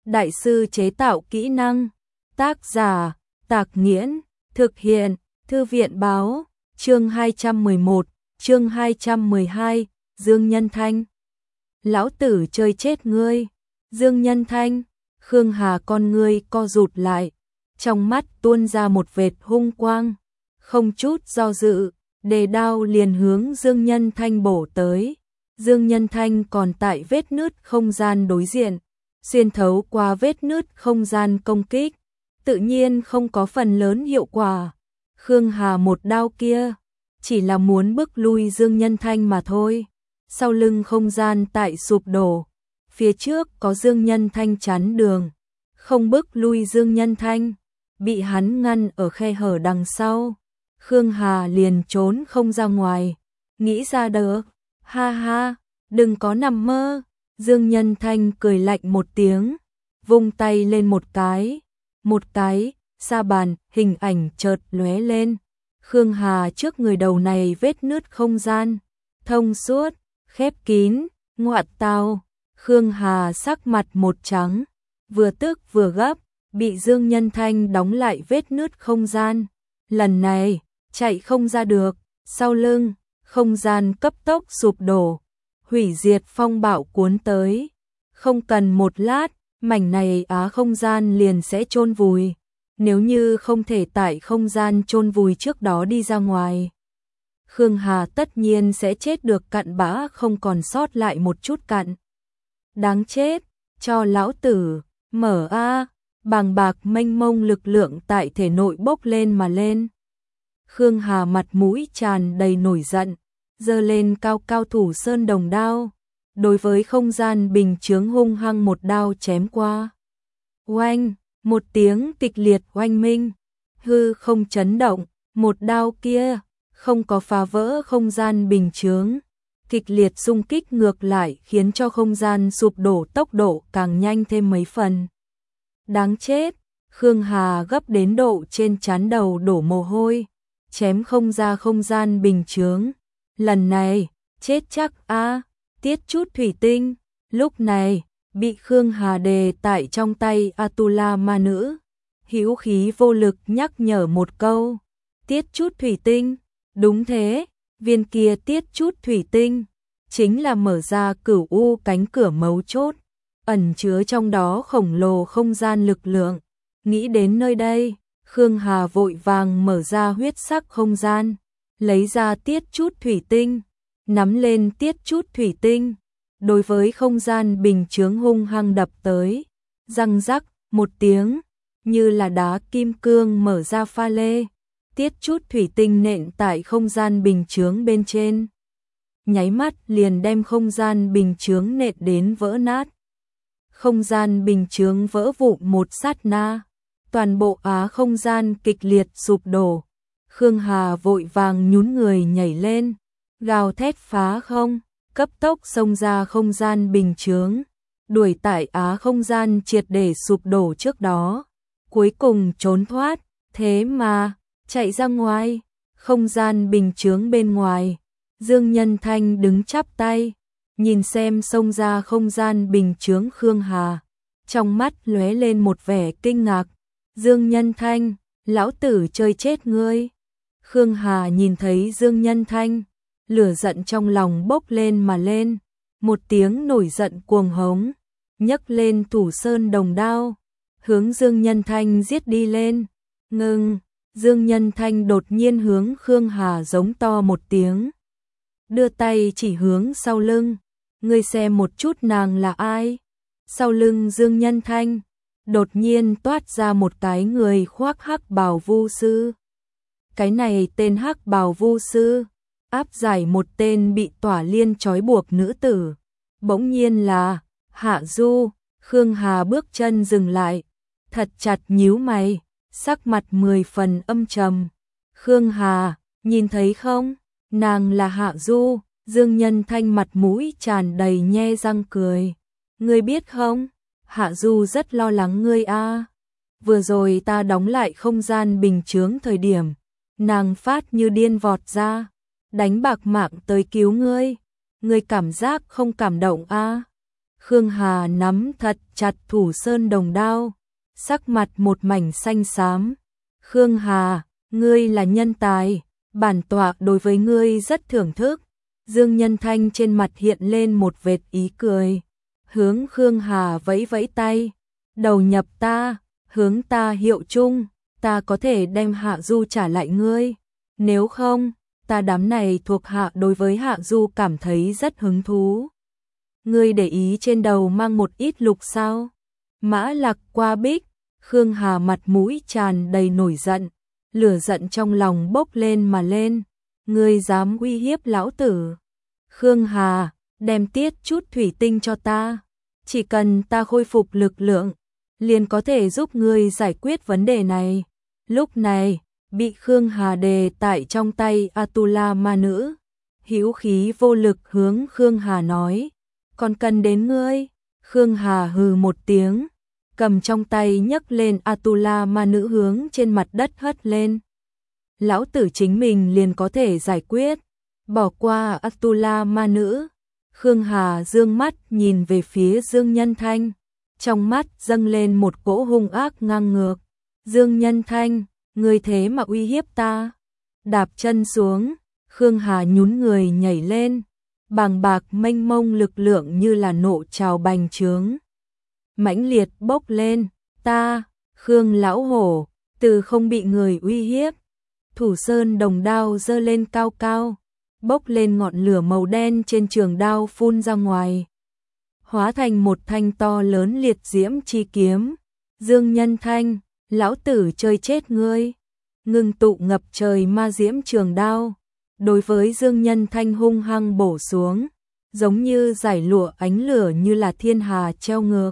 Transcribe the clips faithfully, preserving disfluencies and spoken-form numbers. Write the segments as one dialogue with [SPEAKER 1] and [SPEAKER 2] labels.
[SPEAKER 1] đại sư chế tạo kỹ năng. Tác giả, Tạc Nghiễn, thực hiện, Thư viện báo, chương hai trăm mười một, chương hai trăm mười hai, Dương Nhân Thanh. Lão tử chơi chết ngươi, Dương Nhân Thanh, Khương Hà con ngươi co rụt lại, trong mắt tuôn ra một vệt hung quang, không chút do dự, đề đao liền hướng Dương Nhân Thanh bổ tới. Dương Nhân Thanh còn tại vết nứt không gian đối diện, xuyên thấu qua vết nứt không gian công kích, tự nhiên không có phần lớn hiệu quả. Khương Hà một đao kia, chỉ là muốn bức lui Dương Nhân Thanh mà thôi. Sau lưng không gian tại sụp đổ, phía trước có Dương Nhân Thanh chắn đường, không bức lui Dương Nhân Thanh, bị hắn ngăn ở khe hở đằng sau. Khương Hà liền trốn không ra ngoài, nghĩ ra được, ha ha, đừng có nằm mơ. Dương Nhân Thanh cười lạnh một tiếng, vung tay lên một cái, một cái, sa bàn, hình ảnh chợt lóe lên. Khương Hà trước người đầu này vết nứt không gian, thông suốt, khép kín, ngoạn tao. Khương Hà sắc mặt một trắng, vừa tức vừa gấp, bị Dương Nhân Thanh đóng lại vết nứt không gian. Lần này, chạy không ra được, sau lưng, không gian cấp tốc sụp đổ, hủy diệt phong bạo cuốn tới. Không cần một lát, mảnh này á không gian liền sẽ chôn vùi. Nếu như không thể tại không gian chôn vùi trước đó đi ra ngoài, Khương Hà tất nhiên sẽ chết được cặn bã, không còn sót lại một chút cặn. Đáng chết, cho lão tử, mở a, bàng bạc mênh mông lực lượng tại thể nội bốc lên mà lên. Khương Hà mặt mũi tràn đầy nổi giận, giơ lên cao cao thủ sơn đồng đao, đối với không gian bình chướng hung hăng một đao chém qua. Oanh, một tiếng kịch liệt oanh minh, hư không chấn động, một đao kia không có phá vỡ không gian bình chướng, kịch liệt xung kích ngược lại khiến cho không gian sụp đổ tốc độ càng nhanh thêm mấy phần. Đáng chết, Khương Hà gấp đến độ trên trán đầu đổ mồ hôi, chém không ra không gian bình chướng. Lần này, chết chắc a, tiết chút thủy tinh. Lúc này, bị Khương Hà đề tại trong tay Atula ma nữ, hữu khí vô lực nhắc nhở một câu, tiết chút thủy tinh. Đúng thế, viên kia tiết chút thủy tinh chính là mở ra cửu u cánh cửa mấu chốt, ẩn chứa trong đó khổng lồ không gian lực lượng. Nghĩ đến nơi đây, Khương Hà vội vàng mở ra huyết sắc không gian, lấy ra tiết chút thủy tinh, nắm lên tiết chút thủy tinh, đối với không gian bình chướng hung hăng đập tới. Răng rắc một tiếng, như là đá kim cương mở ra pha lê, tiết chút thủy tinh nện tại không gian bình chướng bên trên, nháy mắt liền đem không gian bình chướng nện đến vỡ nát. Không gian bình chướng vỡ vụn một sát na, toàn bộ á không gian kịch liệt sụp đổ. Khương Hà vội vàng nhún người nhảy lên, gào thét phá không, cấp tốc xông ra không gian bình chướng, đuổi tại á không gian triệt để sụp đổ trước đó, cuối cùng trốn thoát. Thế mà, chạy ra ngoài, không gian bình chướng bên ngoài, Dương Nhân Thanh đứng chắp tay, nhìn xem xông ra không gian bình chướng Khương Hà, trong mắt lóe lên một vẻ kinh ngạc. Dương Nhân Thanh, lão tử chơi chết ngươi. Khương Hà nhìn thấy Dương Nhân Thanh, lửa giận trong lòng bốc lên mà lên, một tiếng nổi giận cuồng hống, nhấc lên thủ sơn đồng đao, hướng Dương Nhân Thanh giết đi lên. Ngưng, Dương Nhân Thanh đột nhiên hướng Khương Hà giống to một tiếng, đưa tay chỉ hướng sau lưng, ngươi xem một chút nàng là ai. Sau lưng Dương Nhân Thanh, đột nhiên toát ra một cái người khoác hắc bào vu sư. Cái này tên hắc bào vu sư, áp giải một tên bị tỏa liên trói buộc nữ tử. Bỗng nhiên là Hạ Du. Khương Hà bước chân dừng lại, thật chặt nhíu mày, sắc mặt mười phần âm trầm. Khương Hà, nhìn thấy không? Nàng là Hạ Du. Dương Nhân Thanh mặt mũi tràn đầy nhe răng cười. Ngươi biết không? Hạ Du rất lo lắng ngươi a. Vừa rồi ta đóng lại không gian bình chướng thời điểm, nàng phát như điên vọt ra, đánh bạc mạng tới cứu ngươi. Ngươi cảm giác không cảm động a? Khương Hà nắm thật chặt Thủ Sơn Đồng đao, sắc mặt một mảnh xanh xám. Khương Hà, ngươi là nhân tài, bản tọa đối với ngươi rất thưởng thức. Dương Nhân Thanh trên mặt hiện lên một vệt ý cười, hướng Khương Hà vẫy vẫy tay, đầu nhập ta, hướng ta hiệu chung, ta có thể đem Hạ Du trả lại ngươi, nếu không, ta đám này thuộc hạ đối với Hạ Du cảm thấy rất hứng thú. Ngươi để ý trên đầu mang một ít lục sao? Mã Lạc qua bích, Khương Hà mặt mũi tràn đầy nổi giận, lửa giận trong lòng bốc lên mà lên, ngươi dám uy hiếp lão tử. Khương Hà, đem tiết chút thủy tinh cho ta, chỉ cần ta khôi phục lực lượng, liền có thể giúp ngươi giải quyết vấn đề này. Lúc này, bị Khương Hà đề tại trong tay Atula ma nữ, hữu khí vô lực hướng Khương Hà nói, còn cần đến ngươi. Khương Hà hừ một tiếng, cầm trong tay nhấc lên Atula ma nữ hướng trên mặt đất hất lên. Lão tử chính mình liền có thể giải quyết, bỏ qua Atula ma nữ. Khương Hà dương mắt nhìn về phía Dương Nhân Thanh, trong mắt dâng lên một cỗ hung ác ngang ngược. Dương Nhân Thanh, ngươi thế mà uy hiếp ta. Đạp chân xuống, Khương Hà nhún người nhảy lên, bàng bạc mênh mông lực lượng như là nộ trào bành trướng, mãnh liệt bốc lên. Ta, Khương lão hổ, từ không bị người uy hiếp. Thủ Sơn Đồng đao giơ lên cao cao, bốc lên ngọn lửa màu đen trên trường đao phun ra ngoài, hóa thành một thanh to lớn liệt diễm chi kiếm. Dương Nhân Thanh, lão tử chơi chết ngươi. Ngưng tụ ngập trời ma diễm trường đao, đối với Dương Nhân Thanh hung hăng bổ xuống, giống như giải lụa ánh lửa như là thiên hà treo ngược,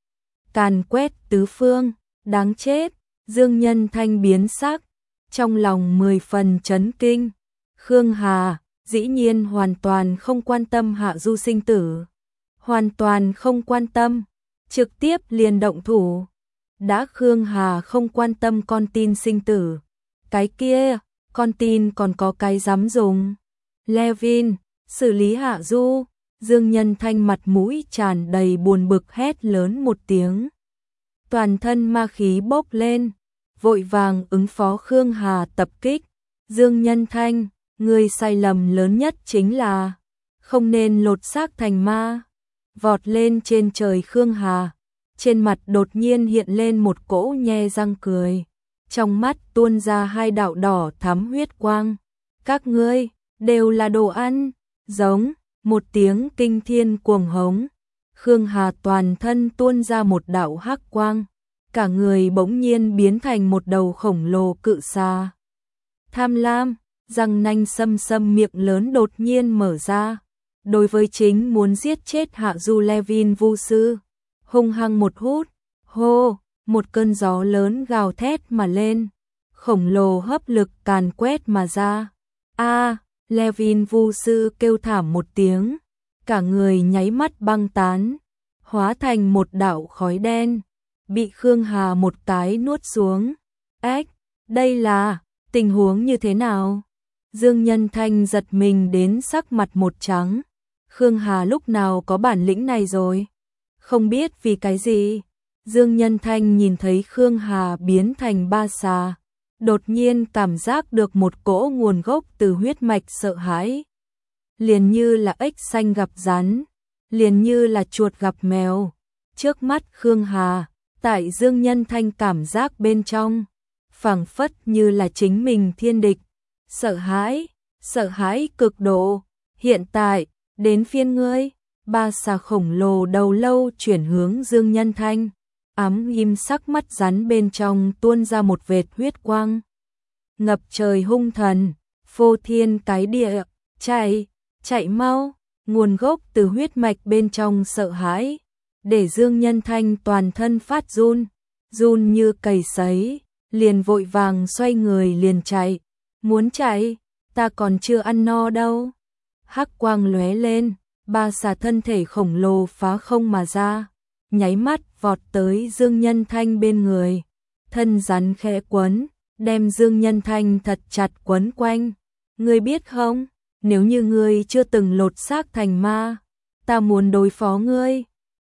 [SPEAKER 1] càn quét tứ phương. Đáng chết. Dương Nhân Thanh biến sắc, trong lòng mười phần chấn kinh. Khương Hà dĩ nhiên hoàn toàn không quan tâm Hạ Du sinh tử, hoàn toàn không quan tâm, trực tiếp liền động thủ. Đã Khương Hà không quan tâm con tin sinh tử, cái kia, con tin còn có cái dám dùng. Levin, xử lý Hạ Du. Dương Nhân Thanh mặt mũi tràn đầy buồn bực hét lớn một tiếng, toàn thân ma khí bốc lên, vội vàng ứng phó Khương Hà tập kích. Dương Nhân Thanh, ngươi sai lầm lớn nhất chính là không nên lột xác thành ma. Vọt lên trên trời Khương Hà, trên mặt đột nhiên hiện lên một cỗ nhe răng cười, trong mắt tuôn ra hai đạo đỏ thắm huyết quang. Các ngươi đều là đồ ăn. Giống một tiếng kinh thiên cuồng hống, Khương Hà toàn thân tuôn ra một đạo hắc quang, cả người bỗng nhiên biến thành một đầu khổng lồ cự xà. Tham lam, răng nanh sâm sâm miệng lớn đột nhiên mở ra, đối với chính muốn giết chết Hạ Du Levin vu sư, hung hăng một hút, hô, một cơn gió lớn gào thét mà lên, khổng lồ hấp lực càn quét mà ra. A, Levin vu sư kêu thảm một tiếng, cả người nháy mắt băng tán, hóa thành một đạo khói đen, bị Khương Hà một cái nuốt xuống. Ếch, đây là tình huống như thế nào? Dương Nhân Thanh giật mình đến sắc mặt một trắng. Khương Hà lúc nào có bản lĩnh này rồi? Không biết vì cái gì, Dương Nhân Thanh nhìn thấy Khương Hà biến thành ba xà, đột nhiên cảm giác được một cỗ nguồn gốc từ huyết mạch sợ hãi. Liền như là ếch xanh gặp rắn, liền như là chuột gặp mèo. Trước mắt Khương Hà, tại Dương Nhân Thanh cảm giác bên trong, phảng phất như là chính mình thiên địch. Sợ hãi, sợ hãi cực độ. Hiện tại, đến phiên ngươi. Ba xà khổng lồ đầu lâu chuyển hướng Dương Nhân Thanh, ám ghim sắc mắt rắn bên trong tuôn ra một vệt huyết quang. Ngập trời hung thần, phô thiên cái địa, chạy, chạy mau. Nguồn gốc từ huyết mạch bên trong sợ hãi, để Dương Nhân Thanh toàn thân phát run, run như cầy sấy, liền vội vàng xoay người liền chạy. Muốn chạy, ta còn chưa ăn no đâu. Hắc quang lóe lên, ba xà thân thể khổng lồ phá không mà ra, nháy mắt vọt tới Dương Nhân Thanh bên người, thân rắn khẽ quấn, đem Dương Nhân Thanh thật chặt quấn quanh. Ngươi biết không, nếu như ngươi chưa từng lột xác thành ma, ta muốn đối phó ngươi,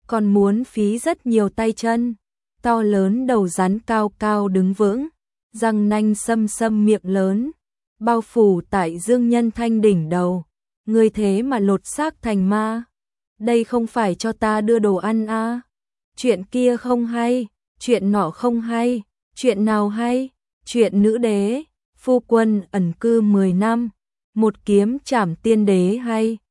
[SPEAKER 1] còn muốn phí rất nhiều tay chân. To lớn đầu rắn cao cao đứng vững, răng nanh xâm xâm miệng lớn, bao phủ tại Dương Nhân Thanh đỉnh đầu. Ngươi thế mà lột xác thành ma, đây không phải cho ta đưa đồ ăn à? Chuyện kia không hay, chuyện nọ không hay, chuyện nào hay? Chuyện nữ đế, phu quân ẩn cư mười năm, một kiếm trảm tiên đế hay.